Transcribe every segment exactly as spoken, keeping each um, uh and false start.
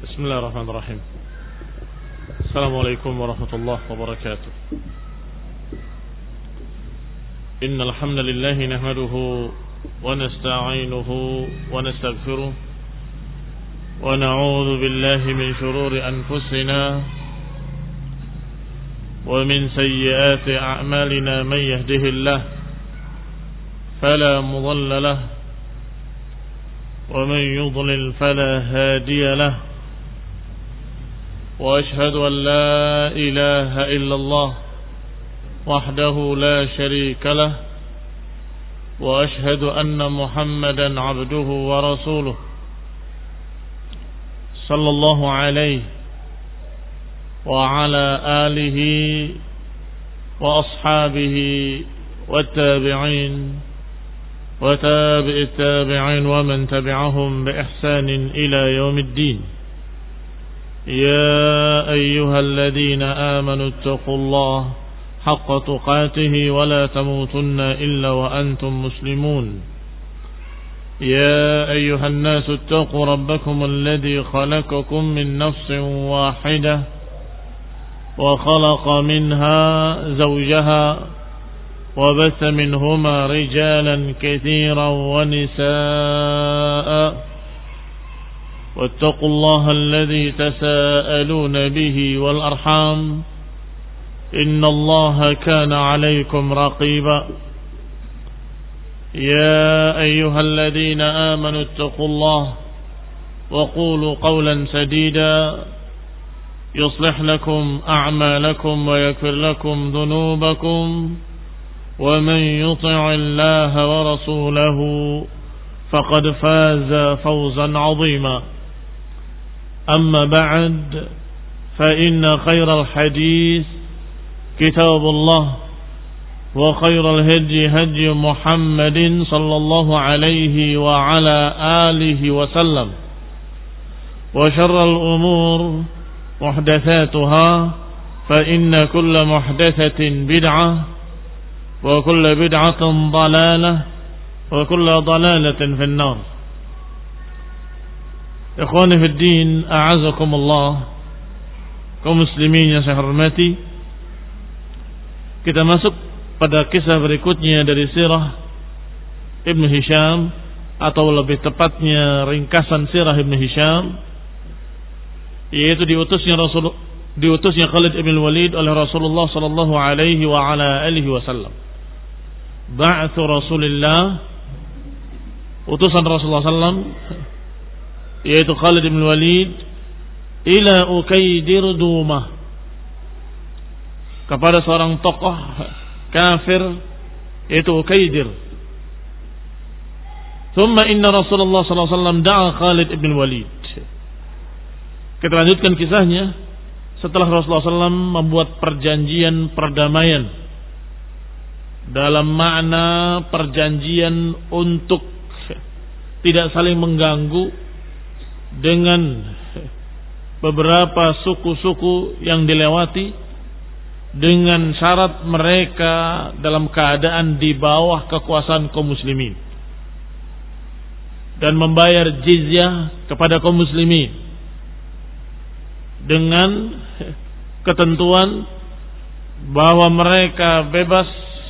بسم الله الرحمن الرحيم. السلام عليكم ورحمة الله وبركاته. إن الحمد لله نحمده ونستعينه ونستغفره ونعوذ بالله من شرور أنفسنا ومن سيئات أعمالنا. من يهده الله فلا مضل له ومن يضلل فلا هادي له، وأشهد أن لا إله إلا الله وحده لا شريك له، وأشهد أن محمدا عبده ورسوله صلى الله عليه وعلى آله وأصحابه والتابعين وتابع التابعين ومن تبعهم بإحسان إلى يوم الدين. يا أيها الذين آمنوا اتقوا الله حق تقاته ولا تموتن إلا وأنتم مسلمون. يا أيها الناس اتقوا ربكم الذي خلقكم من نفس واحدة وخلق منها زوجها وبث منهما رجالا كثيرا ونساء، واتقوا الله الذي تساءلون به والأرحام إن الله كان عليكم رقيبا. يا أيها الذين آمنوا اتقوا الله وقولوا قولا سديدا يصلح لكم أعمالكم ويغفر لكم ذنوبكم، ومن يطع الله ورسوله فقد فاز فوزا عظيما. أما بعد، فإن خير الحديث كتاب الله، وخير الهدي هدي محمد صلى الله عليه وعلى آله وسلم، وشر الأمور محدثاتها، فإن كل محدثة بدعة وكل بدعة ضلالة وكل ضلالة في النار. Ikhwani fi din, a'azakumullah, kaum muslimin yang saya hormati, kita masuk pada kisah berikutnya dari sirah Ibn Hisham, atau lebih tepatnya ringkasan sirah Ibn Hisham, yaitu diutusnya Rasul diutusnya Khalid ibn Walid oleh Rasulullah sallallahu alaihi wa ala alihi wasallam. Ba'atsu Rasulillah, utusan Rasulullah sallallahu alaihi wasallam, yaitu Khalid bin Walid, ila Ukaidir Dumah, kepada seorang tokoh kafir yaitu Ukaidir. Thumma inna Rasulullah sallallahu alaihi wasallam da'a Khalid bin Walid. Kita lanjutkan kisahnya. Setelah Rasulullah sallallahu alaihi wasallam membuat perjanjian perdamaian, dalam makna perjanjian untuk tidak saling mengganggu dengan beberapa suku-suku yang dilewati, dengan syarat mereka dalam keadaan di bawah kekuasaan kaum muslimin dan membayar jizyah kepada kaum muslimin dengan ketentuan bahwa mereka bebas,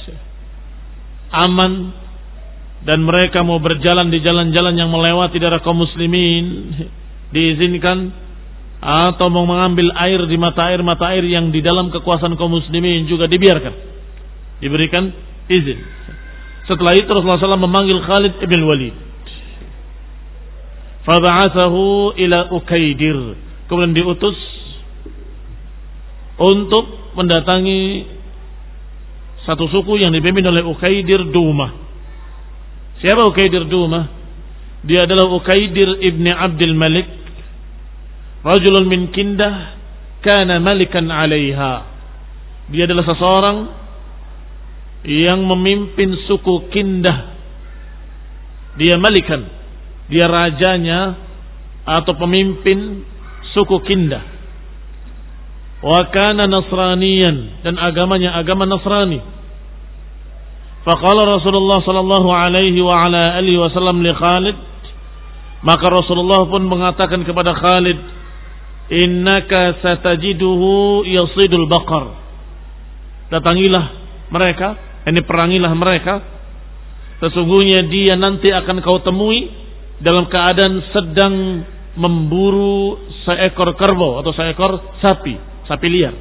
aman, dan mereka mau berjalan di jalan-jalan yang melewati daerah kaum muslimin diizinkan, atau mau mengambil air di mata air mata air yang di dalam kekuasaan kaum muslimin juga dibiarkan, diberikan izin. Setelah itu Rasulullah sallallahu alaihi wasallam memanggil Khalid ibn Walid, faba'athahu ila Ukaidir, kemudian diutus untuk mendatangi satu suku yang dipimpin oleh Ukaidir Dumah. Siapa Ukaidir Dumah? Dia adalah Ukaidir ibni Abdul Malik, rajulun min Kindah, kana malikan alaiha. Dia adalah seseorang yang memimpin suku Kindah. Dia malikan, dia rajanya atau pemimpin suku Kindah. Wa kana nasraniyan, dan agamanya agama Nasrani. Faqala Rasulullah sallallahu alaihi wa ala alihi wasallam li Khalid, maka Rasulullah pun mengatakan kepada Khalid, innaka satajiduhu yasidul baqar. Datangilah mereka, ini perangilah mereka. Sesungguhnya dia nanti akan kau temui dalam keadaan sedang memburu seekor kerbau atau seekor sapi, sapi liar.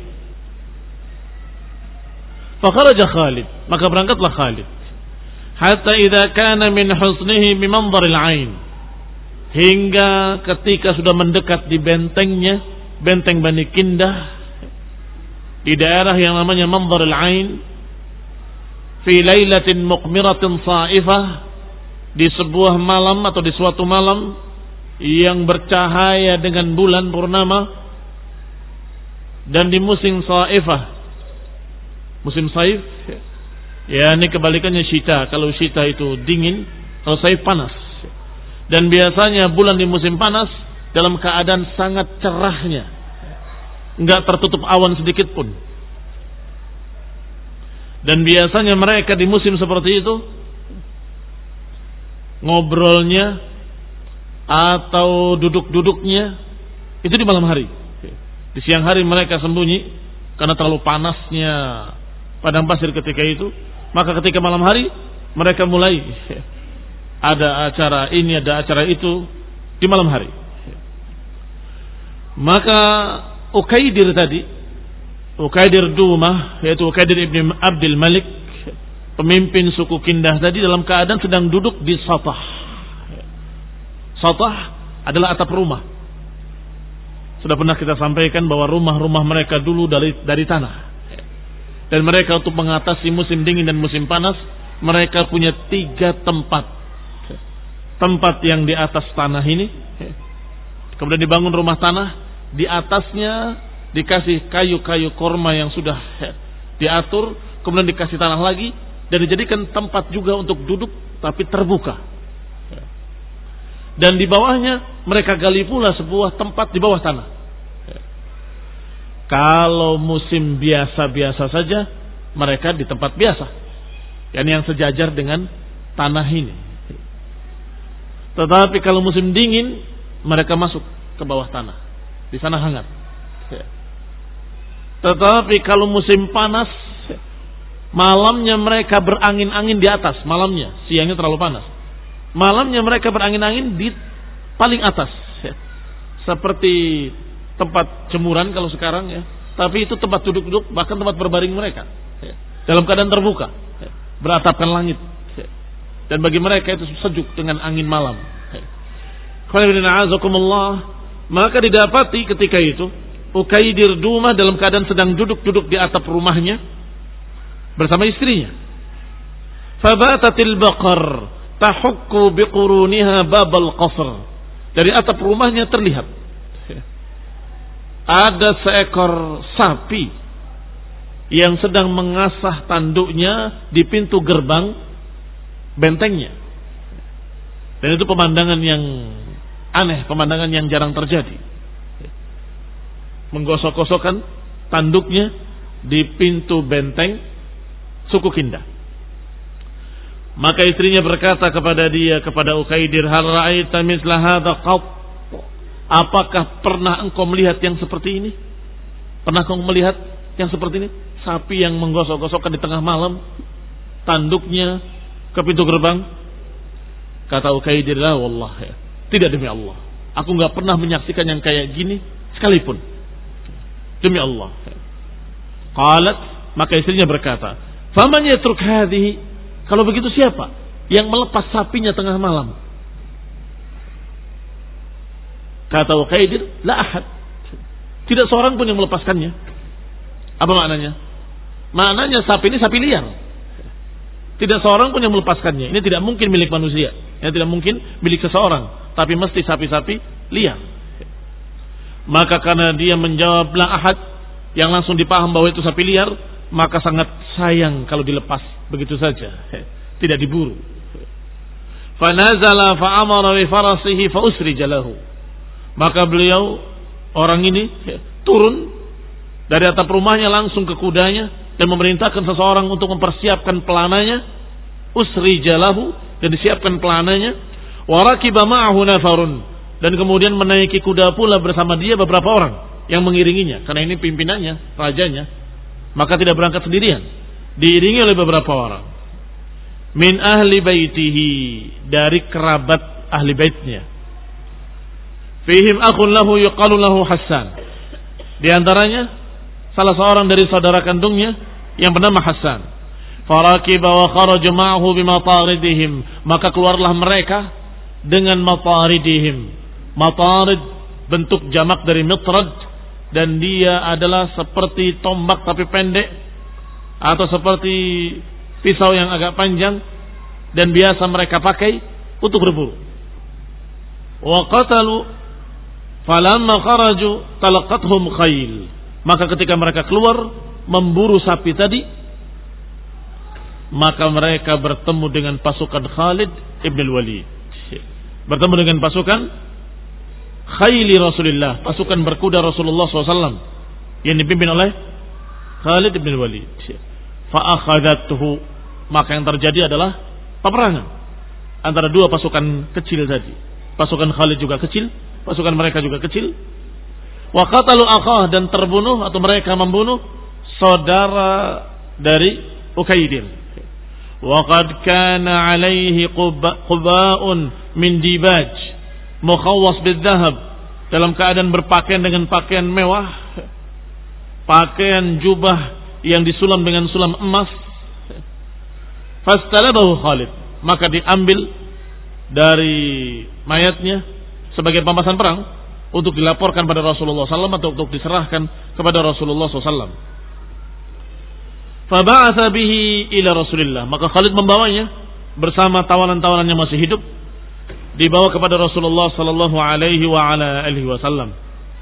Fakharaja Khalid, maka berangkatlah Khalid. Hatta idza kana min husnihi bi manzaril ain. Hingga ketika sudah mendekat di bentengnya, benteng Bani Kindah, di daerah yang namanya Manzaril Ain, fi lailatin muqmiratin sa'ifah, di sebuah malam atau di suatu malam yang bercahaya dengan bulan purnama, dan di musim sa'ifah, musim saif, ya ini kebalikannya syita. Kalau syita itu dingin, kalau saif panas. Dan biasanya bulan di musim panas dalam keadaan sangat cerahnya, enggak tertutup awan sedikit pun. Dan biasanya mereka di musim seperti itu ngobrolnya atau duduk-duduknya itu di malam hari. Di siang hari mereka sembunyi karena terlalu panasnya padang pasir ketika itu. Maka ketika malam hari mereka mulai ada acara ini, ada acara itu di malam hari. Maka Ukaidir tadi, Ukaidir Dumah, yaitu Ukaidir ibn Abdul Malik, pemimpin suku Kindah tadi, dalam keadaan sedang duduk di satah. Satah adalah atap rumah. Sudah pernah kita sampaikan bahwa rumah-rumah mereka dulu dari dari tanah. Dan mereka untuk mengatasi musim dingin dan musim panas, mereka punya tiga tempat. Tempat yang di atas tanah ini, kemudian dibangun rumah tanah, di atasnya dikasih kayu-kayu korma yang sudah diatur, kemudian dikasih tanah lagi, dan dijadikan tempat juga untuk duduk, tapi terbuka. Dan di bawahnya mereka gali pula sebuah tempat di bawah tanah. Kalau musim biasa-biasa saja, mereka di tempat biasa, yang sejajar dengan tanah ini. Tetapi kalau musim dingin, mereka masuk ke bawah tanah. Di sana hangat. Tetapi kalau musim panas, malamnya mereka berangin-angin di atas. Malamnya, siangnya terlalu panas. Malamnya mereka berangin-angin di paling atas. Seperti tempat jemuran kalau sekarang ya. Tapi itu tempat duduk-duduk, bahkan tempat berbaring mereka. Dalam keadaan terbuka. Beratapkan langit. Dan bagi mereka itu sejuk dengan angin malam. Maka didapati ketika itu Ukaidir Dumah dalam keadaan sedang duduk-duduk di atap rumahnya bersama istrinya. Fabatatil baqar tahukku biquruniha babal qasr. Dari atap rumahnya terlihat ada seekor sapi yang sedang mengasah tanduknya di pintu gerbang bentengnya. Dan itu pemandangan yang aneh, pemandangan yang jarang terjadi. Menggosok-gosokkan tanduknya di pintu benteng suku Kindah. Maka istrinya berkata kepada dia, kepada Ukaidir, hal ra'aita misla hadza qat? Apakah pernah engkau melihat yang seperti ini? Pernah engkau melihat yang seperti ini? Sapi yang menggosok-gosokkan di tengah malam tanduknya ke pintu gerbang. Kata Ukaidir, la wallah, ya. Tidak, demi Allah, aku enggak pernah menyaksikan yang kayak gini sekalipun. Demi Allah. Qalat, maka istrinya berkata, faman yatruk hadhihi? Kalau begitu siapa yang melepas sapinya tengah malam? Kata Ukaidir, la ahad. Tidak seorang pun yang melepaskannya. Apa maknanya? Maknanya sapi ini sapi liar. Tidak seorang pun yang melepaskannya. Ini tidak mungkin milik manusia. Ini tidak mungkin milik seseorang. Tapi mesti sapi-sapi liar. Maka karena dia menjawab la ahad, yang langsung dipaham bahwa itu sapi liar, maka sangat sayang kalau dilepas begitu saja. Tidak diburu. Fanazala fa'amara bi farasihi fa usrija lahu. Maka beliau, orang ini turun dari atap rumahnya langsung ke kudanya dan memerintahkan seseorang untuk mempersiapkan pelananya, usrija lahu, dan disiapkan pelananya. Wa rakiba ma'ahu nafarun, dan kemudian menaiki kuda pula bersama dia beberapa orang yang mengiringinya, karena ini pimpinannya, rajanya, maka tidak berangkat sendirian, diiringi oleh beberapa orang. Min ahli baitihi, dari kerabat ahli baitnya. Fihim akhun lahu yuqalu lahu Hassan, di antaranya salah seorang dari saudara kandungnya yang bernama Hassan. Farakiba wa kharaju ma'ahu bimataridihim, maka keluarlah mereka dengan mataridihim. Matarid bentuk jamak dari mitrad, dan dia adalah seperti tombak tapi pendek, atau seperti pisau yang agak panjang, dan biasa mereka pakai untuk berburu. Wa qatalu falamma kharaju talaqathum khayl, maka ketika mereka keluar memburu sapi tadi, maka mereka bertemu dengan pasukan Khalid ibn al-Walid, bertemu dengan pasukan khayli Rasulullah, pasukan berkuda Rasulullah shallallahu alaihi wasallam yang dipimpin oleh Khalid ibn al-Walid. Fa'akhadathu, maka yang terjadi adalah peperangan antara dua pasukan kecil tadi. Pasukan Khalid juga kecil, pasukan mereka juga kecil. Wa qatalu akhah, dan terbunuh atau mereka membunuh saudara dari Ukaidir. Wa qad kana alaihi quba'un min dibaj mukhawwas bidhahab, dalam keadaan berpakaian dengan pakaian mewah, pakaian jubah yang disulam dengan sulam emas. Fastalabahu Khalid, maka diambil dari mayatnya sebagai pampasan perang untuk dilaporkan pada Rasulullah sallallahu alaihi wasallam atau untuk diserahkan kepada Rasulullah sallallahu alaihi wasallam. Faba'atha bihi ila Rasulillah, maka Khalid membawanya bersama tawanan-tawanan yang masih hidup, dibawa kepada Rasulullah sallallahu alaihi wa ala alihi wasallam.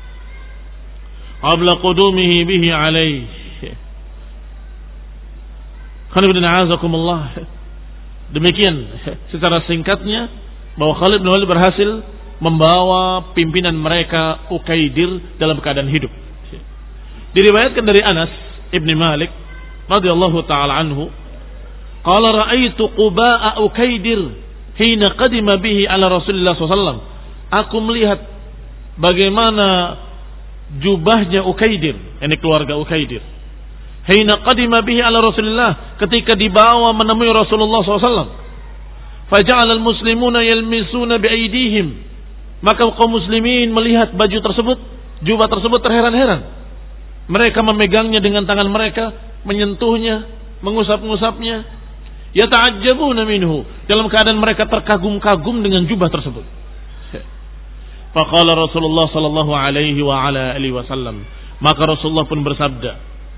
Qabla qudumihi bihi alaihi. Khalid bin A'azakumullah. Demikian secara singkatnya bahwa Khalid bin Walid berhasil membawa pimpinan mereka Ukaidir dalam keadaan hidup. Diriwayatkan dari Anas ibn Malik radhiyallahu taala anhu, qala ra'aitu quba'a Ukaidir hina qadima bihi ala Rasulullah sallallahu alaihi wasallam. Aku melihat bagaimana jubahnya Ukaidir, ini keluarga Ukaidir, hina qadima bihi ala Rasulullah, ketika dibawa menemui Rasulullah sallallahu alaihi wasallam. Faja'ala al-muslimuna yalmisuna biaydihim, maka kaum muslimin melihat baju tersebut, jubah tersebut, terheran-heran. Mereka memegangnya dengan tangan mereka, menyentuhnya, mengusap-ngusapnya. Yata'ajjabuna minhu, dalam keadaan mereka terkagum-kagum dengan jubah tersebut. Faqala Rasulullah sallallahu alaihi wa ala alihi wasallam, maka Rasulullah pun bersabda,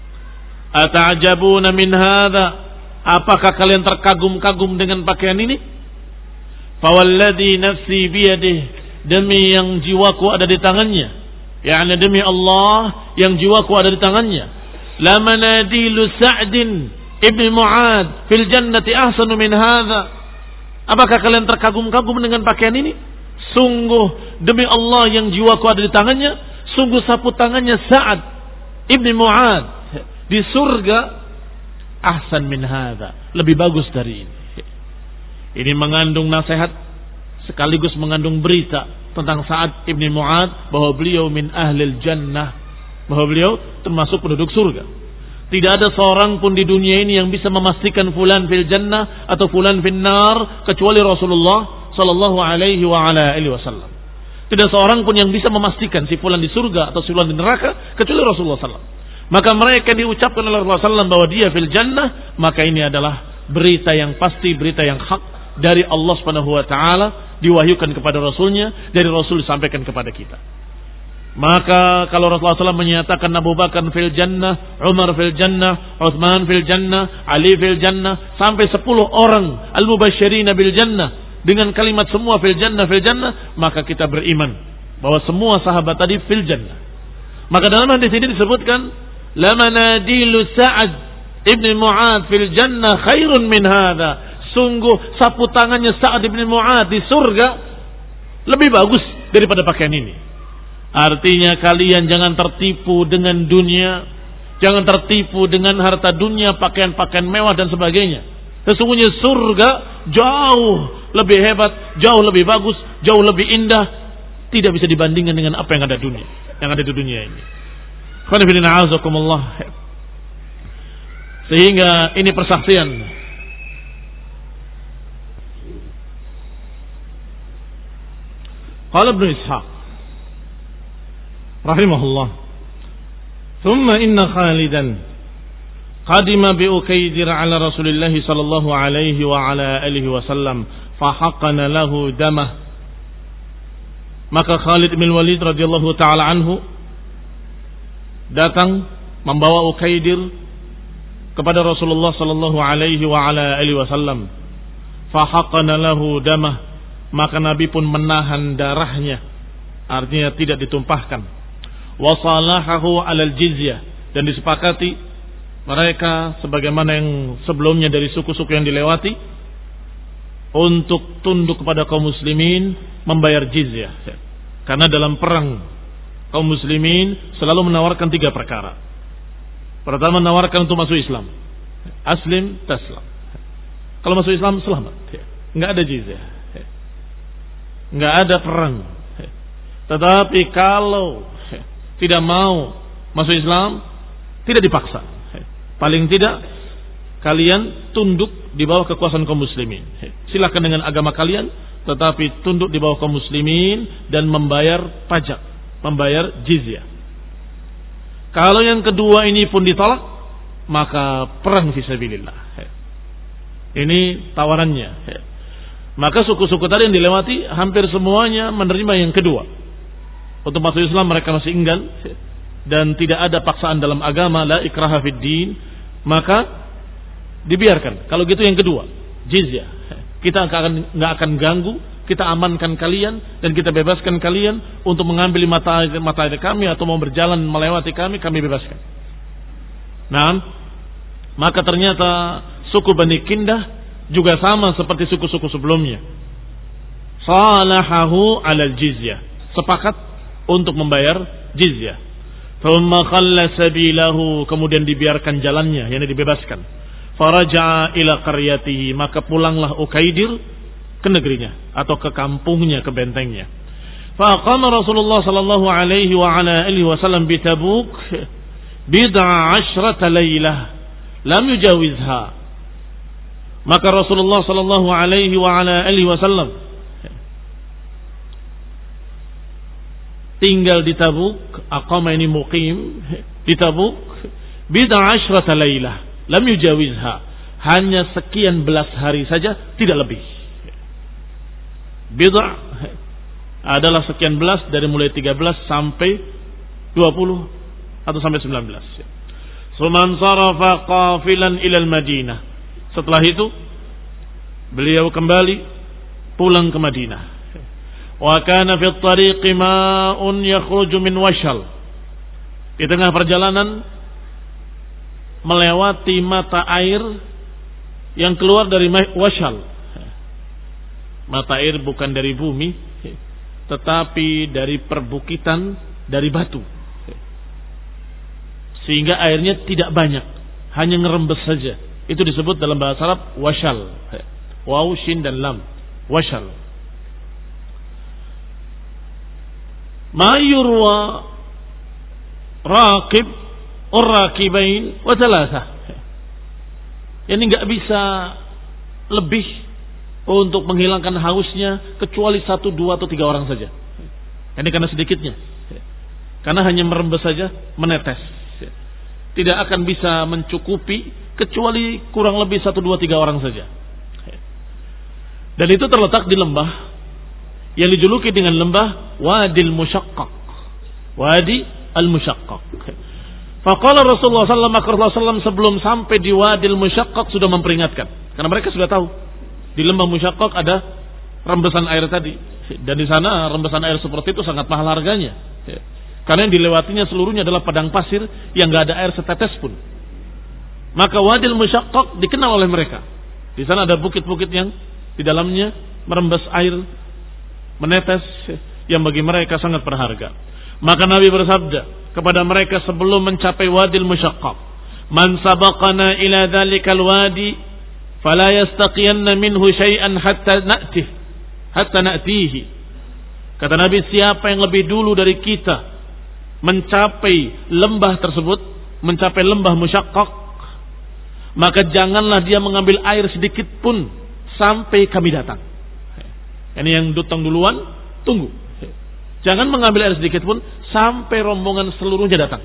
ata'ajabuna min hadza, apakah kalian terkagum-kagum dengan pakaian ini? Fawalladhi nafsi biyadih, demi yang jiwaku ada di tangannya, yakni demi Allah yang jiwaku ada di tangannya, la manadilu Sa'din ibn Mu'ad fil jannati ahsanu min hadza. Apakah kalian terkagum-kagum dengan pakaian ini? Sungguh demi Allah yang jiwaku ada di tangannya, sungguh sapu tangannya Sa'ad ibn Mu'ad di surga ahsan min hadza, lebih bagus dari ini. Ini mengandung nasihat sekaligus mengandung berita tentang Sa'ad ibn Mu'ad bahwa beliau min ahlil jannah, bahwa beliau termasuk penduduk surga. Tidak ada seorang pun di dunia ini yang bisa memastikan fulan fil jannah atau fulan fil nar kecuali Rasulullah sallallahu alaihi wa ala alihi wasallam. Tidak seorang pun yang bisa memastikan si fulan di surga atau si fulan di neraka kecuali Rasulullah sallallahu alaihi wasallam. Maka mereka diucapkan oleh Rasulullah sallallahu alaihi wasallam bahwa dia fil jannah, maka ini adalah berita yang pasti, berita yang hak dari Allah Subhanahu wa taala, diwahyukan kepada Rasulnya, dari Rasul disampaikan kepada kita. Maka kalau Rasulullah sallallahu alaihi wasallam menyatakan Abu Bakar fil jannah, Umar fil jannah, Utsman fil jannah, Ali fil jannah, sampai sepuluh orang al-mubasysyirin bil jannah dengan kalimat semua fil jannah fil jannah, maka kita beriman bahwa semua sahabat tadi fil jannah. Maka dalam hadis ini disebutkan la manadilu Sa'ad ibn Mu'ad fil jannah khairun min hadza. Sungguh sapu tangannya Sa'ad ibn Mu'ad di surga lebih bagus daripada pakaian ini. Artinya kalian jangan tertipu dengan dunia, jangan tertipu dengan harta dunia, pakaian-pakaian mewah dan sebagainya. Sesungguhnya surga jauh lebih hebat, jauh lebih bagus, jauh lebih indah tidak bisa dibandingkan dengan apa yang ada dunia, yang ada di dunia ini. Sehingga ini persaksian. Qala Ibnu Ishaq rahimahullah, "Thumma inna Khalidan qadima bi Ukaydir ala Rasulillah sallallahu alaihi wa ala alihi wasallam fa haqqana lahu damah." Maka Khalid bin Walid radhiyallahu taala anhu datang membawa Ukaidir kepada Rasulullah sallallahu alaihi wa ala alihi wasallam. Fa haqqana lahu damah, maka Nabi pun menahan darahnya, artinya tidak ditumpahkan. Wa salahahu alal jizyah, dan disepakati mereka sebagaimana yang sebelumnya dari suku-suku yang dilewati untuk tunduk kepada kaum muslimin membayar jizyah. Karena dalam perang kaum muslimin selalu menawarkan tiga perkara. Pertama, menawarkan untuk masuk Islam. Aslim taslam. Kalau masuk Islam selamat. Enggak ada jizyah. Enggak ada perang. Tetapi kalau tidak mau masuk Islam, tidak dipaksa. Paling tidak kalian tunduk di bawah kekuasaan kaum muslimin. Silakan dengan agama kalian, tetapi tunduk di bawah kaum muslimin dan membayar pajak, membayar jizyah. Kalau yang kedua ini pun ditolak, maka perang fisabilillah. Ini tawarannya. Maka suku-suku tadi yang dilewati hampir semuanya menerima yang kedua. Untuk masuk Islam mereka masih enggan, dan tidak ada paksaan dalam agama, la ikraha fid din, maka dibiarkan. Kalau gitu yang kedua, jizyah. Kita akan nggak akan ganggu, kita amankan kalian dan kita bebaskan kalian untuk mengambil mata mata air kami atau mau berjalan melewati kami, kami bebaskan. Nah, maka ternyata suku Bani Kindah juga sama seperti suku-suku sebelumnya. Salahahu alal jizyah, sepakat untuk membayar jizyah. Thumma khalla sabilahu, kemudian dibiarkan jalannya, yakni dibebaskan. Faraja'a ila qaryatihi, maka pulanglah Ukaidir ke negerinya atau ke kampungnya, ke bentengnya. Fa aqama Rasulullah sallallahu alaihi wa ala alihi wasallam bi Tabuk bid'a asyrata lailah lam yujawizha. Maka Rasulullah sallallahu alaihi wa ala alihi wasallam tinggal di Tabuk, aqama ini muqim di Tabuk bid'a asyrata lailah lam yujawizha, hanya sekian belas hari saja, tidak lebih. Bid'ah adalah sekian belas, dari mulai tiga belas sampai dua puluh atau sampai sembilan belas. Suman sarafa qafilan ilal Madinah. Setelah itu beliau kembali pulang ke Madinah. Wa kana fi at-tariqi ma'un yakhruju min washal. Di tengah perjalanan melewati mata air yang keluar dari washal. Mata air bukan dari bumi, tetapi dari perbukitan, dari batu. Sehingga airnya tidak banyak, hanya ngerembes saja. Itu disebut dalam bahasa Arab washal. Waw, shin dan lam. Washal. Ma yurwa raqib ur-raqibain wa thalatha. Yani enggak bisa lebih untuk menghilangkan hausnya kecuali satu, dua atau tiga orang saja. Ini karena sedikitnya. Karena hanya merembes saja, menetes. Tidak akan bisa mencukupi kecuali kurang lebih satu, dua, tiga orang saja. Dan itu terletak di lembah yang dijuluki dengan lembah Wadil Musyaqqaq. Wadi al-Musyaqqaq. Faqala Rasulullah sallallahu alaihi wasallam sebelum sampai di Wadil Musyaqqaq sudah memperingatkan. Karena mereka sudah tahu di lembah Musyaqqaq ada rembesan air tadi. Dan di sana rembesan air seperti itu sangat mahal harganya. Karena yang dilewatinya seluruhnya adalah padang pasir yang enggak ada air setetes pun. Maka Wadil Musyaqqaq dikenal oleh mereka. Di sana ada bukit-bukit yang di dalamnya merembes air, menetes, yang bagi mereka sangat berharga. Maka Nabi bersabda kepada mereka sebelum mencapai Wadil Musyaqqaq, "Man sabaqana ila dzalikal wadi fala yastaqiyanna minhu syai'an hatta na'tih hatta na'tihi." Kata Nabi, siapa yang lebih dulu dari kita mencapai lembah tersebut, mencapai lembah Musyaqqaq, maka janganlah dia mengambil air sedikit pun sampai kami datang. Ini yang datang duluan, tunggu. Jangan mengambil air sedikit pun sampai rombongan seluruhnya datang.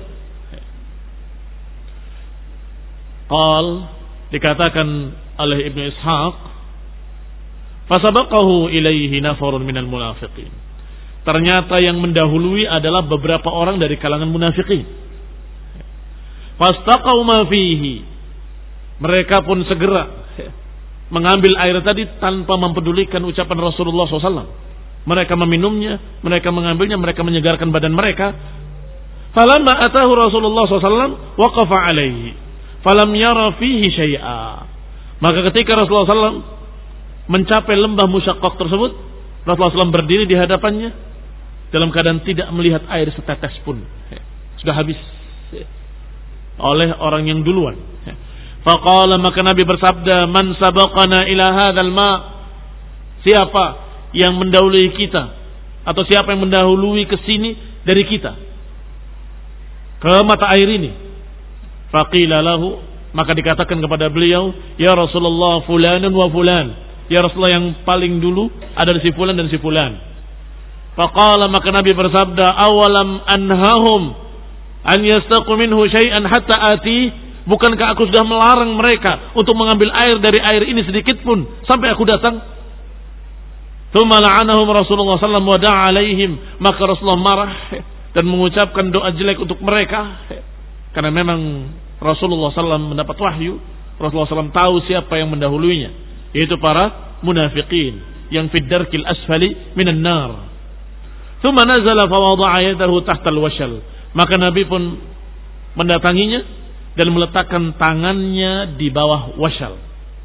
Qal, dikatakan oleh Ibnu Ishaq, fasabaqahu ilaihi nafarun minal munafiqin. Ternyata yang mendahului adalah beberapa orang dari kalangan munafikin. Fastaqaw ma fihi. Mereka pun segera mengambil air tadi tanpa mempedulikan ucapan Rasulullah shallallahu alaihi wasallam. Mereka meminumnya, mereka mengambilnya, mereka menyegarkan badan mereka. Falamma atahu Rasulullah shallallahu alaihi wasallam waqafa alaihi. Falam yara fihi syai'a. Maka ketika Rasulullah shallallahu alaihi wasallam mencapai lembah Musyaqqaq tersebut, Rasulullah shallallahu alaihi wasallam berdiri di hadapannya dalam keadaan tidak melihat air setetes pun. Sudah habis oleh orang yang duluan. Faqala, maka Nabi bersabda, man sabaqana ila hadzal ma, siapa yang mendahului kita atau siapa yang mendahului ke sini dari kita ke mata air ini. Faqila lahu, maka dikatakan kepada beliau, ya Rasulullah fulanun wa fulan, ya Rasulullah yang paling dulu ada si fulan dan si fulan. Faqala, maka Nabi bersabda, awalam anhahum an yastaqu minhu syai'an hatta ati, bukankah aku sudah melarang mereka untuk mengambil air dari air ini sedikit pun sampai aku datang? Tsumma la'anahum Rasulullah sallallahu alaihi wasallam wa da'a alaihim, maka Rasulullah marah dan mengucapkan doa jelek untuk mereka. Karena memang Rasulullah shallallahu alaihi wasallam mendapat wahyu, Rasulullah shallallahu alaihi wasallam tahu siapa yang mendahulunya, yaitu para munafiqin yang fid darkil asfali minan nar. Tsumma nazala fa wada'a yadahu tahta al-washal, maka Nabi pun mendatanginya dan meletakkan tangannya di bawah washal.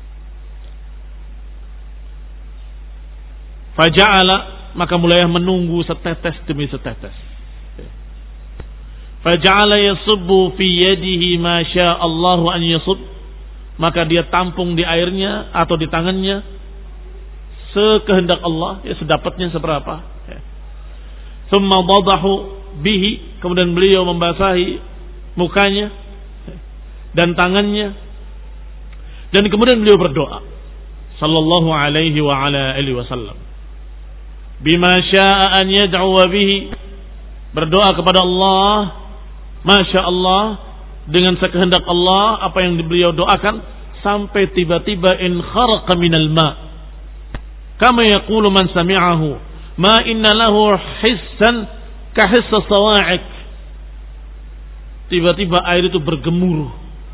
Faja'ala, maka mulai menunggu setetes demi setetes. Faja'ala yasubbu fi yadihi ma syaa Allahu an yasub, maka dia tampung di airnya atau di tangannya sekehendak Allah, ya sedapatnya seberapa. Tsumma dadahu bihi, kemudian beliau membasahi mukanya dan tangannya, dan kemudian beliau berdoa sallallahu alaihi wa ala alihi wasallam bima syaa an yad'u bihi, berdoa kepada Allah masya Allah dengan sekehendak Allah apa yang beliau doakan, sampai tiba-tiba in kharaqa minal ma, kama yaqulu man sami'ahu ma inna lahu hissan ka hissa sawa'iq, tiba-tiba air itu bergemuruh,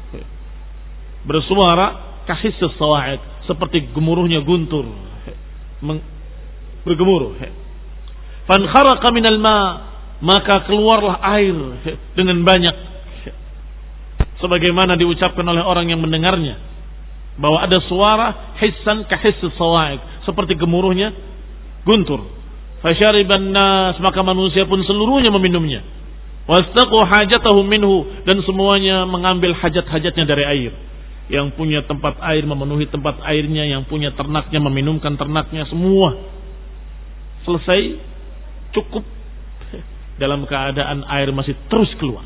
bersuara ka hissa sawa'iq, seperti gemuruhnya guntur, bergemuruh. Fan kharaqa minal ma, maka keluarlah air dengan banyak, sebagaimana diucapkan oleh orang yang mendengarnya bahwa ada suara hissan ka hissa sawa'iq, seperti gemuruhnya guntur. Fasyariban nas, maka manusia pun seluruhnya meminumnya. Wastaqu hajatahum minhu, dan semuanya mengambil hajat-hajatnya dari air. Yang punya tempat air memenuhi tempat airnya, yang punya ternaknya meminumkan ternaknya, semua selesai, cukup, dalam keadaan air masih terus keluar.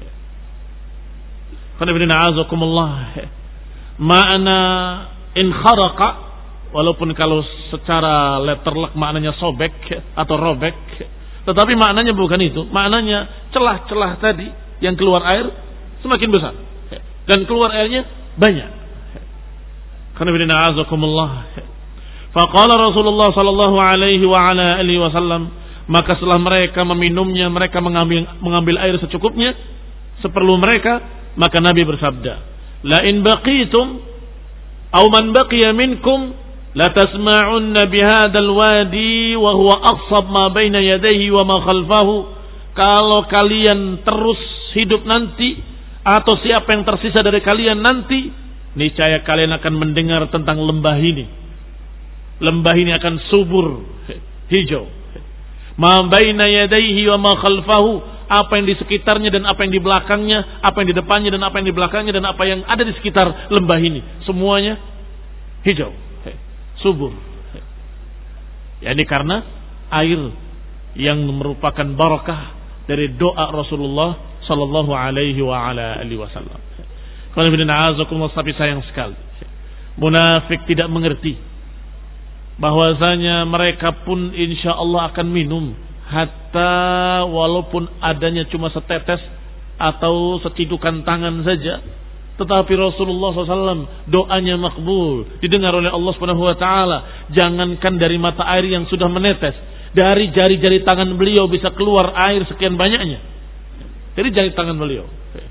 Ma'ana in kharaqa, walaupun kalau secara letterlek maknanya sobek atau robek, tetapi maknanya bukan itu. Maknanya celah-celah tadi yang keluar air semakin besar dan keluar airnya banyak. Faqala Rasulullah sallallahu alaihi wa ala alihi wasallam, maka setelah mereka meminumnya, mereka mengambil mengambil air secukupnya seperlu mereka, maka Nabi bersabda, la in baqitum aw man baqiya minkum la tasma'unna bihadzal wadi wa huwa aqsab ma baina yadayhi wa ma khalfahu. Kalau kalian terus hidup nanti, atau siapa yang tersisa dari kalian nanti, niscaya kalian akan mendengar tentang lembah ini. Lembah ini akan subur, hijau. Ma baina yadayhi wa ma khalfahu, apa yang di sekitarnya dan apa yang di belakangnya, apa yang di depannya dan apa yang di belakangnya, dan apa yang ada di sekitar lembah ini, semuanya hijau, subur. Ya, ini karena air yang merupakan barakah dari doa Rasulullah sallallahu alaihi wa ala alihi wasallam. Tapi sayang sekali, munafik tidak mengerti bahwasanya mereka pun insya Allah akan minum, hatta walaupun adanya cuma setetes atau secidukan tangan saja. Tetapi Rasulullah shallallahu alaihi wasallam doanya makbul, didengar oleh Allah subhanahu wa taala. Jangankan dari mata air yang sudah menetes, dari jari-jari tangan beliau bisa keluar air sekian banyaknya. Dari jari tangan beliau.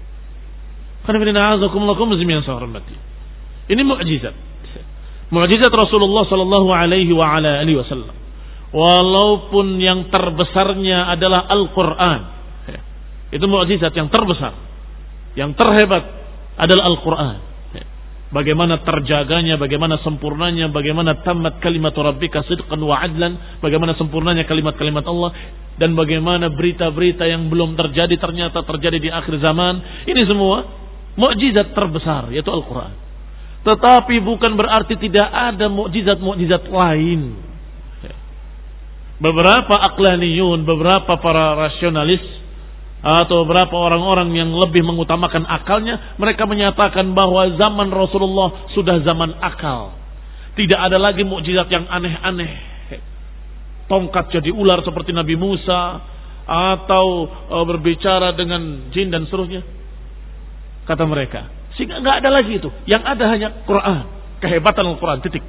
Ini mukjizat. Mukjizat Rasulullah sallallahu alaihi wa ala alihi wasallam. Walaupun yang terbesarnya adalah Al-Qur'an. Itu mukjizat yang terbesar. Yang terhebat adalah Al-Quran. Bagaimana terjaganya, bagaimana sempurnanya, bagaimana tamat kalimat rabbika sidqan wa adlan, bagaimana sempurnanya kalimat-kalimat Allah, dan bagaimana berita-berita yang belum terjadi ternyata terjadi di akhir zaman. Ini semua mukjizat terbesar, yaitu Al-Quran. Tetapi bukan berarti tidak ada mukjizat-mukjizat lain. Beberapa aqlaniyun, beberapa para rasionalis, atau beberapa orang-orang yang lebih mengutamakan akalnya, mereka menyatakan bahwa zaman Rasulullah sudah zaman akal. Tidak ada lagi mukjizat yang aneh-aneh. Tongkat jadi ular seperti Nabi Musa, atau e, berbicara dengan jin dan seterusnya. Kata mereka, sehingga nggak ada lagi itu. Yang ada hanya Quran, kehebatan Al-Quran, titik.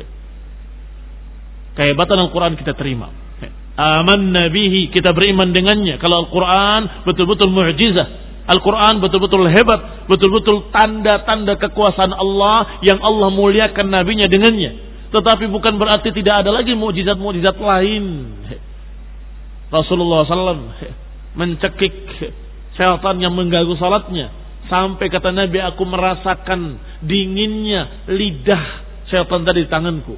Kehebatan Al-Quran kita terima. Amanna bihi, kita beriman dengannya. Kalau Al-Quran betul-betul mu'jizah, Al-Quran betul-betul hebat, betul-betul tanda-tanda kekuasaan Allah yang Allah muliakan nabinya dengannya. Tetapi bukan berarti tidak ada lagi mukjizat-mukjizat lain. Rasulullah sallallahu alaihi wasallam mencekik syaitan yang mengganggu salatnya, sampai kata Nabi, aku merasakan dinginnya lidah syaitan tadi di tanganku.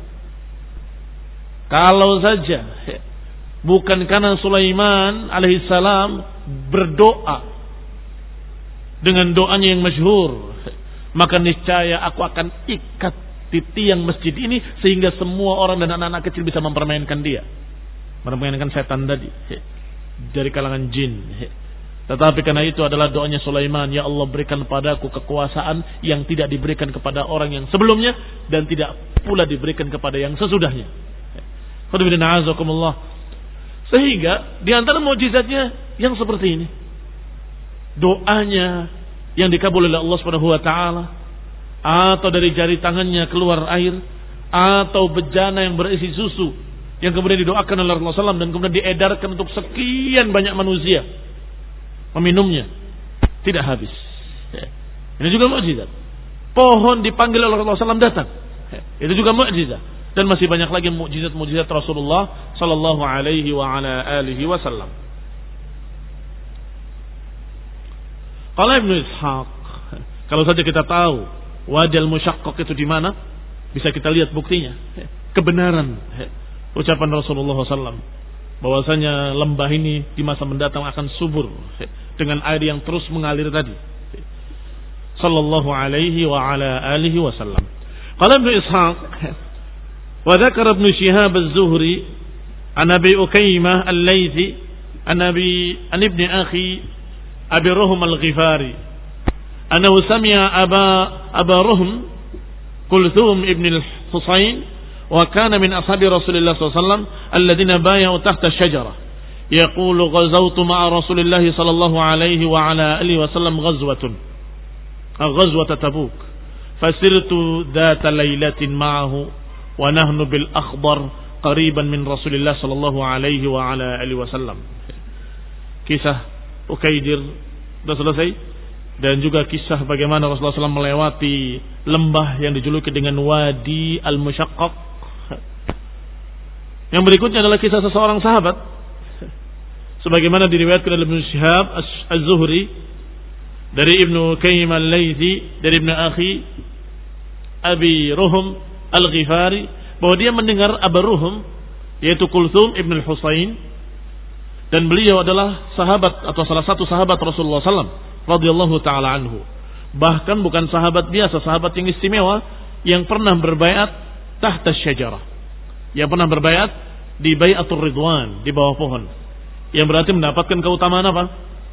Kalau saja bukan karena Sulaiman alaihissalam berdoa dengan doanya yang masyhur, maka niscaya aku akan ikat di tiang masjid ini sehingga semua orang dan anak-anak kecil bisa mempermainkan dia, mempermainkan setan tadi dari kalangan jin. Tetapi karena itu adalah doanya Sulaiman, ya Allah berikan padaku kekuasaan yang tidak diberikan kepada orang yang sebelumnya dan tidak pula diberikan kepada yang sesudahnya. Sehingga di antara mukjizatnya yang seperti ini, doanya yang dikabul oleh Allah Subhanahu wa taala, atau dari jari tangannya keluar air, atau bejana yang berisi susu yang kemudian didoakan oleh Rasulullah sallallahu alaihi wasallam dan kemudian diedarkan untuk sekian banyak manusia meminumnya tidak habis. Ini juga mukjizat. Pohon dipanggil oleh Rasulullah sallallahu alaihi wasallam datang. Itu juga mukjizat. Dan masih banyak lagi mukjizat-mukjizat Rasulullah sallallahu alaihi wa ala alihi wasallam. Kalau Ibnu Ishaq, kalau saja kita tahu Wadil Musyaqqaq itu di mana, bisa kita lihat buktinya, kebenaran ucapan Rasulullah sallallahu alaihi wasallam bahwasanya lembah ini di masa mendatang akan subur dengan air yang terus mengalir tadi. Sallallahu alaihi wa ala alihi wasallam. Kalau Ibnu Ishaq وذكر ابن شهاب الزهري عن أبي أكيمة الليثي عن أبي عن ابن أخي أبي رهم الغفاري أنه سمع أبا أبا رهم كلثوم ابن الحصين وكان من أصحاب رسول الله صلى الله عليه وسلم الذين بايعوا تحت الشجرة يقول غزوت مع رسول الله صلى الله عليه وعلى آله وسلم غزوة غزوة تبوك فسرت ذات ليلة معه wa nahnu bil akhbar qariban min Rasulillah sallallahu alaihi wa ala alihi wasallam. Kisah Ukaidir sudah selesai, dan juga kisah bagaimana Rasulullah sallallahu alaihi wasallam melewati lembah yang dijuluki dengan Wadi Al-Musyaqqaq. Yang berikutnya adalah kisah seseorang sahabat sebagaimana diriwayatkan oleh Ibnu Syihab Az-Zuhri dari Ibnu Qayyim Al-Laythi dari Ibnu Akhi Abi Ruhum Al-Ghifari, bahwa dia mendengar Abu Ruhum yaitu Kulthum ibn al-Husain, dan beliau adalah sahabat atau salah satu sahabat Rasulullah sallallahu alaihi wasallam radhiyallahu taala anhu. Bahkan bukan sahabat biasa, sahabat yang istimewa yang pernah berbaiat tahta syajarah, yang pernah berbaiat di Bai'atul Ridwan, di bawah pohon. Yang berarti mendapatkan keutamaan apa?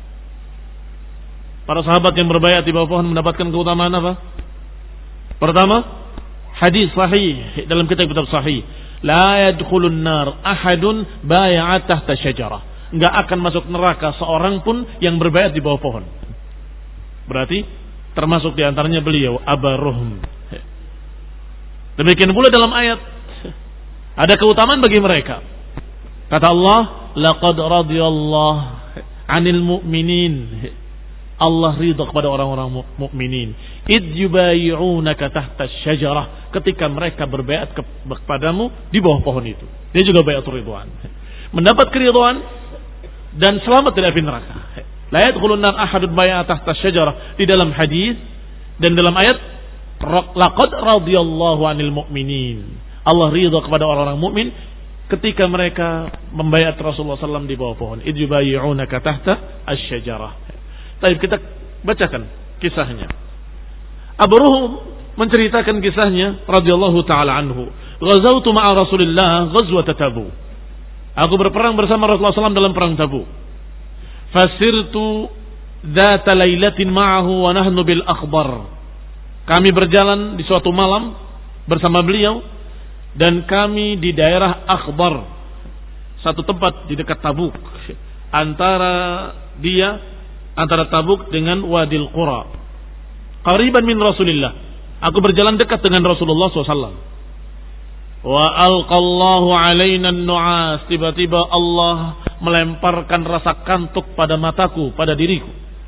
Para sahabat yang berbayat di bawah pohon mendapatkan keutamaan apa? Pertama, hadis sahih dalam kitab-kitab sahih, la yadkhulun nar ahadun bay'at tahta syajarah. Enggak akan masuk neraka seorang pun yang berbayat di bawah pohon. Berarti termasuk di antaranya beliau Abaruhm. Demikian pula dalam ayat ada keutamaan bagi mereka. Kata Allah, laqad radiyallahu 'anil mu'minin. Allah ridha kepada orang-orang mukminin. Id yubayi'unaka tahta syajarah, ketika mereka berbayat kepadamu di bawah pohon itu. Dia juga bayatul ridwan. Mendapat keridhaan dan selamat dari api neraka. La yadkhulun nar ahadun bay'a tahta syajarah di dalam hadis dan dalam ayat laqad radiyallahu 'anil mu'minin. Allah ridha kepada orang-orang mukmin ketika mereka membayat Rasulullah sallallahu alaihi wasallam di bawah pohon. Id yubayi'unaka tahta asy-syajarah. Baik, kita bacakan kisahnya. Abu Ruhum menceritakan kisahnya radhiyallahu taala anhu. Ghazawtu ma'a Rasulillah ghazwat Tabuk. Aku berperang bersama Rasulullah sallallahu alaihi wasallam dalam perang Tabuk. Fasirtu dzata lailatin ma'ahu wa nahnu bil akhbar. Kami berjalan di suatu malam bersama beliau dan kami di daerah Akhbar, satu tempat di dekat Tabuk, antara dia antara Tabuk dengan Wadil Qura. Qariban min Rasulillah. Aku berjalan dekat dengan Rasulullah sallallahu alaihi wasallam. Wa alqallahu alaina an-nu'as. Tiba-tiba Allah melemparkan rasa kantuk pada mataku, pada diriku.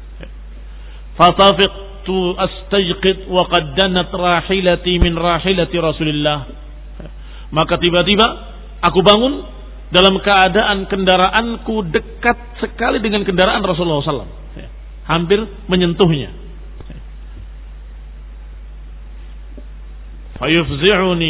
Fatafiqtu astajqid wa qad danat rahilati min rahilati Rasulillah. Maka tiba-tiba aku bangun dalam keadaan kendaraanku dekat sekali dengan kendaraan Rasulullah sallallahu alaihi wasallam. Hampir menyentuhnya. Fayufzi'uni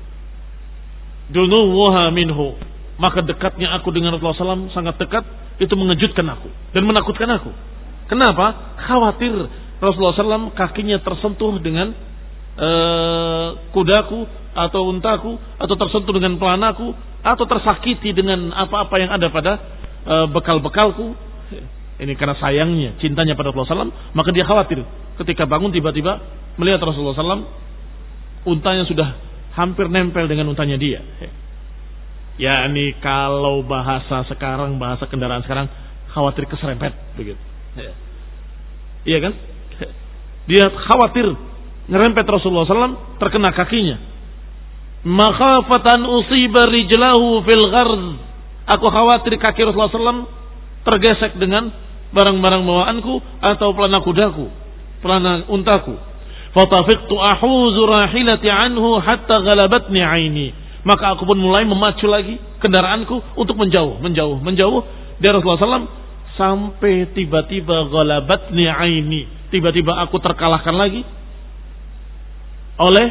dunuwuha minhu. Maka dekatnya aku dengan Rasulullah sallallahu alaihi wasallam sangat dekat, itu mengejutkan aku dan menakutkan aku. Kenapa? Khawatir Rasulullah sallallahu alaihi wasallam kakinya tersentuh dengan uh, kudaku atau untaku, atau tersentuh dengan pelanaku, atau tersakiti dengan apa-apa yang ada pada uh, bekal-bekalku. Ini karena sayangnya, cintanya pada Rasulullah sallallahu alaihi wasallam, maka dia khawatir ketika bangun tiba-tiba melihat Rasulullah sallallahu alaihi wasallam untanya sudah hampir nempel dengan untanya dia. Ya, ini kalau bahasa sekarang, bahasa kendaraan sekarang, khawatir keserempet begitu. Iya kan? Dia khawatir ngerempet Rasulullah sallallahu alaihi wasallam, terkena kakinya. Makhafatan usiba rijlahu fil gharz. Aku khawatir kaki Rasulullah sallallahu alaihi wasallam tergesek dengan barang-barang bawaanku atau pelana kudaku, pelana untaku. Fatafiqtu ahuzu rahilati anhu hatta ghalabatni aini. Maka aku pun mulai memacu lagi kendaraanku untuk menjauh, menjauh, menjauh dari Rasulullah sallallahu alaihi wasallam sampai tiba-tiba ghalabatni aini. Tiba-tiba aku terkalahkan lagi oleh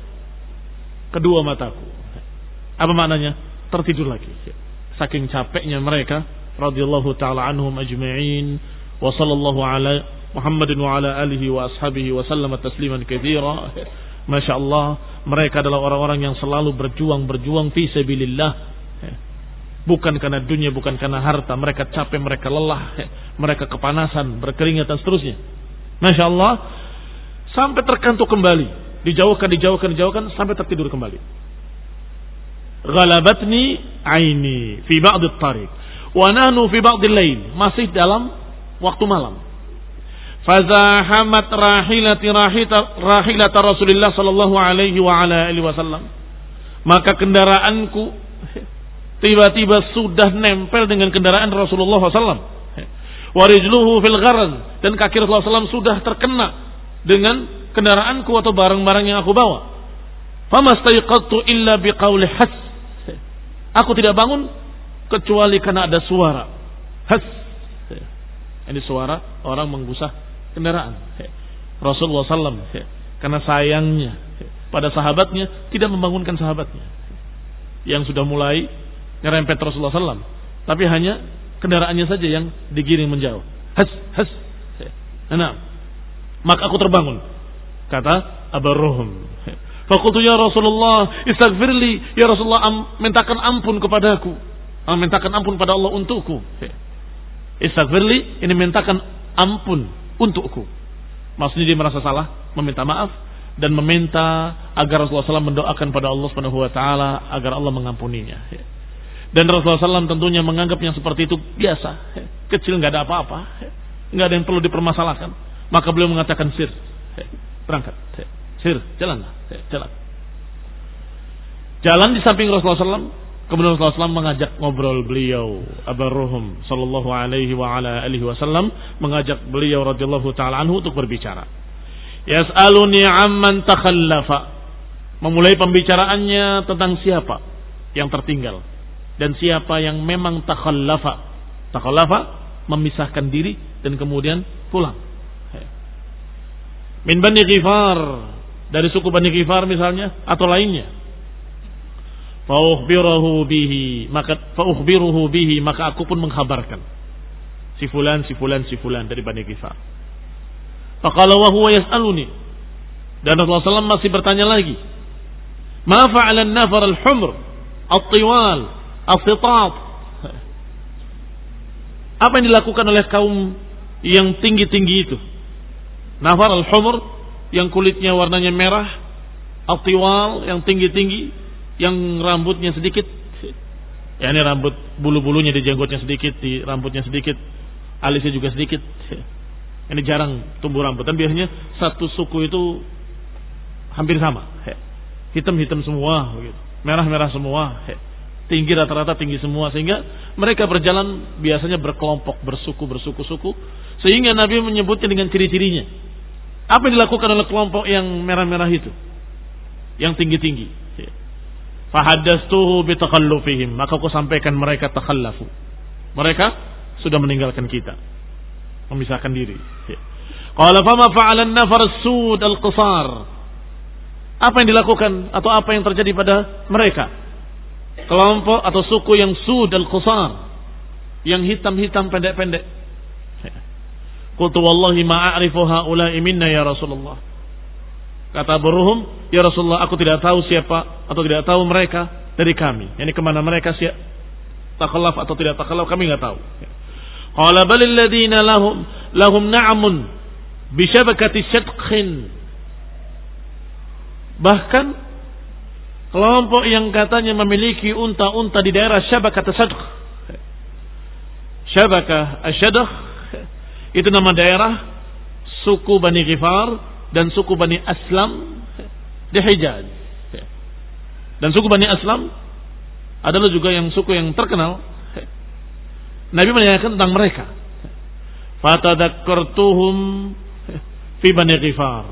kedua mataku. Apa maknanya? Tertidur lagi. Saking capeknya mereka radhiyallahu taala anhum ajma'in wa sallallahu ala Muhammadin wa ala alihi wa ashabihi wa sallama tasliman katsira. Masyaallah, mereka adalah orang-orang yang selalu berjuang-berjuang fi sabilillah. Bukan karena dunia, bukan karena harta. Mereka capek, mereka lelah, mereka kepanasan, berkeringat dan seterusnya. Masyaallah, sampai terkantuk kembali, dijauhkan, dijauhkan, dijauhkan sampai tertidur kembali. Ghalabatni aini fi ba'd at-tariq wa nahnu fi ba'd al-lail, masih dalam waktu malam. Fazahamat rahilati rahita rahilata Rasulullah sallallahu alaihi wa ala alihi wasallam. Maka kendaraanku tiba-tiba sudah nempel dengan kendaraan Rasulullah sallallahu alaihi wasallam. Wa rijluhu fil gharz, dan kaki Rasulullah sallallahu alaihi wasallam sudah terkena dengan kendaraanku atau barang-barang yang aku bawa. Famastayqadtu illa biqauli has. Aku tidak bangun kecuali karena ada suara has. Ini suara orang menggusah kendaraan. Rasulullah sallallahu alaihi wasallam karena sayangnya pada sahabatnya tidak membangunkan sahabatnya yang sudah mulai nyerempet Rasulullah sallallahu alaihi wasallam, tapi hanya kendaraannya saja yang digiring menjauh. Has has. Nah, maka aku terbangun. Kata Abu Ruhum, faqultu ya Rasulullah istaghfirli, ya Rasulullah, am, mintakan ampun kepadaku, am, mintakan ampun pada Allah untukku. Istaghfirli, ini mintakan ampun untukku. Maksudnya dia merasa salah, meminta maaf dan meminta agar Rasulullah shallallahu alaihi wasallam mendoakan pada Allah Subhanahu wa taala agar Allah mengampuninya. Dan Rasulullah shallallahu alaihi wasallam tentunya menganggap yang seperti itu biasa, kecil, nggak ada apa-apa, nggak ada yang perlu dipermasalahkan. Maka beliau mengatakan sir, berangkat, sir, jalanlah, jalan. Jalan di samping Rasulullah shallallahu alaihi wasallam. Kemudian Rasulullah shallallahu alaihi wasallam mengajak ngobrol beliau, Abu Ruhum sallallahu alaihi wa ala alihi wasallam mengajak beliau radhiyallahu taala anhu untuk berbicara. Yas'aluni amman takhallafa. Memulai pembicaraannya tentang siapa yang tertinggal dan siapa yang memang takhallafa. Takhallafa memisahkan diri dan kemudian pulang. Min Bani Ghifar, dari suku Bani Ghifar misalnya atau lainnya. Faukhbiruhu bihi, maka faukhbiruhu bihi, maka aku pun mengkhabarkan si fulan si fulan si fulan dari Bani Ghifar. Faqala wa huwa yas'aluni, dan Rasulullah shallallahu alaihi wasallam masih bertanya lagi, ma fa'ala an-nafar al-humr at-tiwal as-sitat, apa yang dilakukan oleh kaum yang tinggi-tinggi itu? Nafar al-humr, yang kulitnya warnanya merah, at-tiwal, yang tinggi-tinggi, yang rambutnya sedikit, ya ini rambut bulu-bulunya di jenggotnya sedikit, di rambutnya sedikit, alisnya juga sedikit. Ini jarang tumbuh rambut. Dan biasanya satu suku itu hampir sama, hitam-hitam semua, merah-merah semua, tinggi rata-rata tinggi semua, sehingga mereka berjalan biasanya berkelompok, bersuku, bersuku-suku, sehingga Nabi menyebutnya dengan ciri-cirinya. Apa yang dilakukan oleh kelompok yang merah-merah itu, yang tinggi-tinggi? Fahaddastuhu bitakhallufihim, maka aku sampaikan mereka takhallafu. Mereka sudah meninggalkan kita, memisahkan diri. Qala fama fa'ala an-nafar as-sud al-qisar. Apa yang dilakukan atau apa yang terjadi pada mereka? Kelompok atau suku yang sud al-qisar, yang hitam-hitam pendek-pendek. Qultu wallahi ma a'rifu haula'i minna ya Rasulullah. Kata Abu Ruhum, ya Rasulullah, aku tidak tahu siapa atau tidak tahu mereka dari kami. Yani kemana mereka, siapa takhallaf atau tidak takhallaf, kami tidak tahu. Qala balil ladina lahum lahum na'amun bi syabakati syadqin. Bahkan kelompok yang katanya memiliki unta-unta di daerah Syabakat Syadq. Syabakah Asyadq itu nama daerah suku Bani Ghifar dan suku Bani Aslam di Hijaz. Dan suku Bani Aslam adalah juga yang suku yang terkenal. Nabi menanyakan tentang mereka. Fatadakkartuhum fi Bani Ghifar.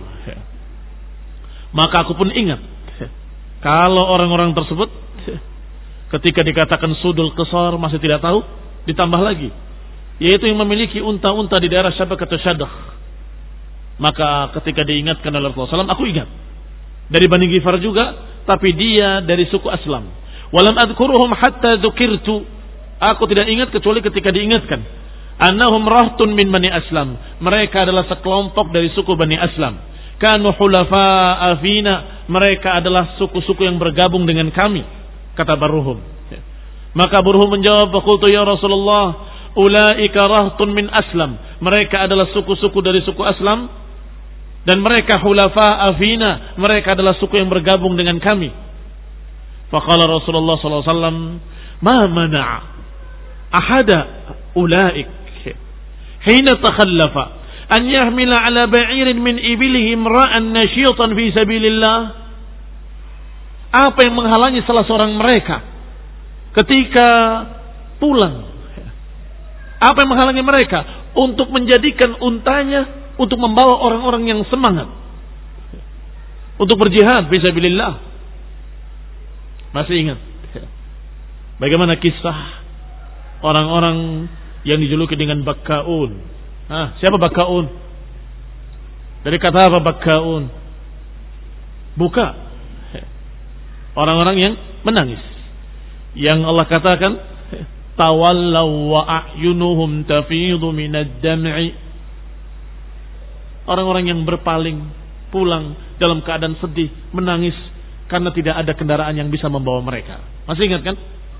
Maka aku pun ingat kalau orang-orang tersebut ketika dikatakan sudul qisar masih tidak tahu, ditambah lagi yaitu yang memiliki unta-unta di daerah Syabakat Syadq. Maka ketika diingatkan oleh Rasulullah shallallahu alaihi wasallam, aku ingat dari Bani Ghifar juga, tapi dia dari suku Aslam. Walam adkuruhum hatta dzukirtu. Aku tidak ingat kecuali ketika diingatkan. Annahum rahtun min Bani Aslam. Mereka adalah sekelompok dari suku Bani Aslam. Kanu hulafa'a fina. Mereka adalah suku-suku yang bergabung dengan kami, kata Baruhum. Maka Baruhum menjawab, qultu ya Rasulullah, ulaika rahtun min Aslam. Mereka adalah suku-suku dari suku Aslam. Dan mereka hulafa'a fina, mereka adalah suku yang bergabung dengan kami. Faqala Rasulullah sallallahu alaihi wasallam, ma mana'a ahada ulaik hina takhallafa an yahmila ala ba'irin min ibilihi imra'an nashitan fi sabilillah. Apa yang menghalangi salah seorang mereka ketika pulang? Apa yang menghalangi mereka untuk menjadikan untanya untuk membawa orang-orang yang semangat untuk berjihad fisabilillah? Masih ingat bagaimana kisah orang-orang yang dijuluki dengan Bakkaun? Ah, siapa Bakkaun? Dari kata apa Bakkaun? Buka. Orang-orang yang menangis. Yang Allah katakan, tawallaw wa a'yunuhum tafidu minad dam'i. Orang-orang yang berpaling, pulang dalam keadaan sedih, menangis karena tidak ada kendaraan yang bisa membawa mereka. Masih ingat kan?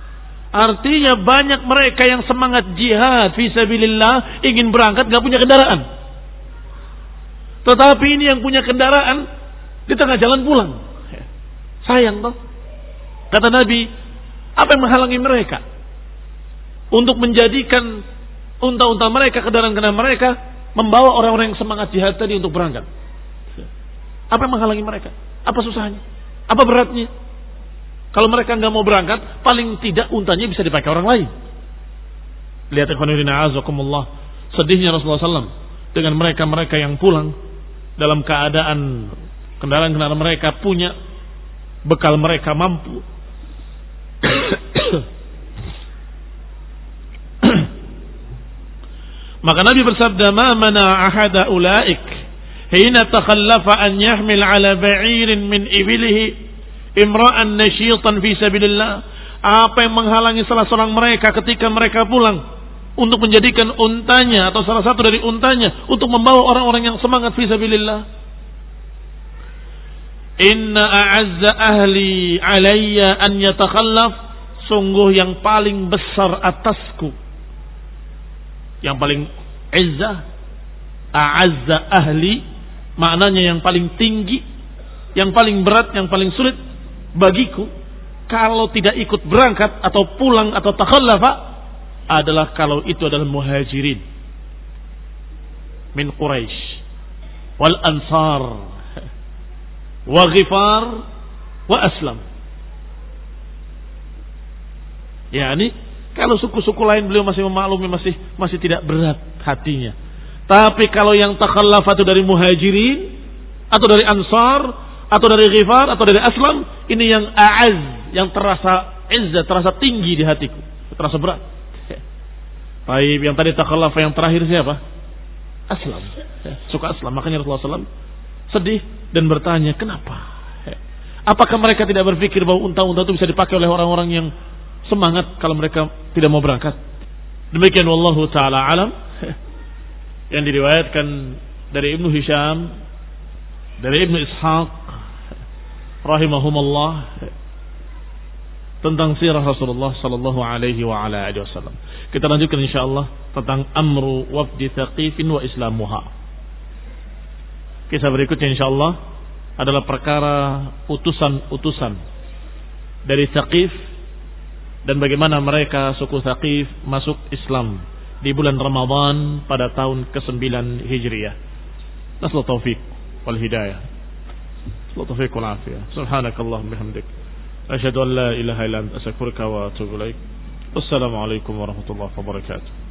Artinya banyak mereka yang semangat jihad fisabilillah, ingin berangkat gak punya kendaraan. Tetapi ini yang punya kendaraan di tengah jalan pulang. Sayang toh. Kata Nabi, apa yang menghalangi mereka untuk menjadikan unta-unta mereka, kendaraan-kendaraan mereka membawa orang-orang yang semangat jihad tadi untuk berangkat? Apa yang menghalangi mereka? Apa susahnya? Apa beratnya? Kalau mereka nggak mau berangkat, paling tidak untanya bisa dipakai orang lain. Lihat ikhwanina azakumullah, sedihnya Rasulullah sallallahu alaihi wasallam dengan mereka-mereka yang pulang dalam keadaan kendaraan-kendaraan mereka punya, bekal mereka mampu. Maka Nabi bersabda, "Ma mana ahada ulaik hina takhallafa an yahmil ala ba'irin min ibilihi imra'an nashitan fi sabilillah." Apa yang menghalangi salah seorang mereka ketika mereka pulang untuk menjadikan untanya atau salah satu dari untanya untuk membawa orang-orang yang semangat fi sabilillah? Inna a'azza ahli alayya an yatakhallaf, sungguh yang paling besar atasku, yang paling izzah, a'azza ahli, maknanya yang paling tinggi, yang paling berat, yang paling sulit bagiku kalau tidak ikut berangkat atau pulang atau takhallafa adalah kalau itu adalah muhajirin min Quraisy wal ansar wa ghifar wa aslam. Yani kalau suku-suku lain beliau masih memaklumi, masih masih tidak berat hatinya. Tapi kalau yang takhallafa itu dari muhajirin atau dari ansar atau dari ghifar atau dari aslam, ini yang a'az, yang terasa izzah, terasa tinggi di hatiku, terasa berat. Baik, yang tadi takhallafa yang terakhir siapa? Aslam. Suka aslam. Makanya Rasulullah sallallahu alaihi wasallam sedih dan bertanya, kenapa? Apakah mereka tidak berpikir bahwa unta-unta itu bisa dipakai oleh orang-orang yang semangat kalau mereka tidak mau berangkat? Demikian wallahu taala alam yang diriwayatkan dari Ibnu Hisham, dari Ibnu Ishaq rahimahumullah tentang sirah Rasulullah sallallahu alaihi wa ala alihi wasallam. Kita lanjutkan insyaallah tentang amru wafdi Thaqifin wa islamuha. Kisah berikutnya insyaallah adalah perkara utusan-utusan dari Thaqif dan bagaimana mereka suku Thaqif masuk Islam di bulan Ramadan pada tahun kesembilan Hijriah. Nasallahu taufiq wal hidayah. Nasallahu taufiq wal afiyah. Subhanakallahumma bihamdik, asyhadu an la ilaha illa anta astaghfiruka wa atubu ilaik. Wassalamu alaikum warahmatullahi wabarakatuh.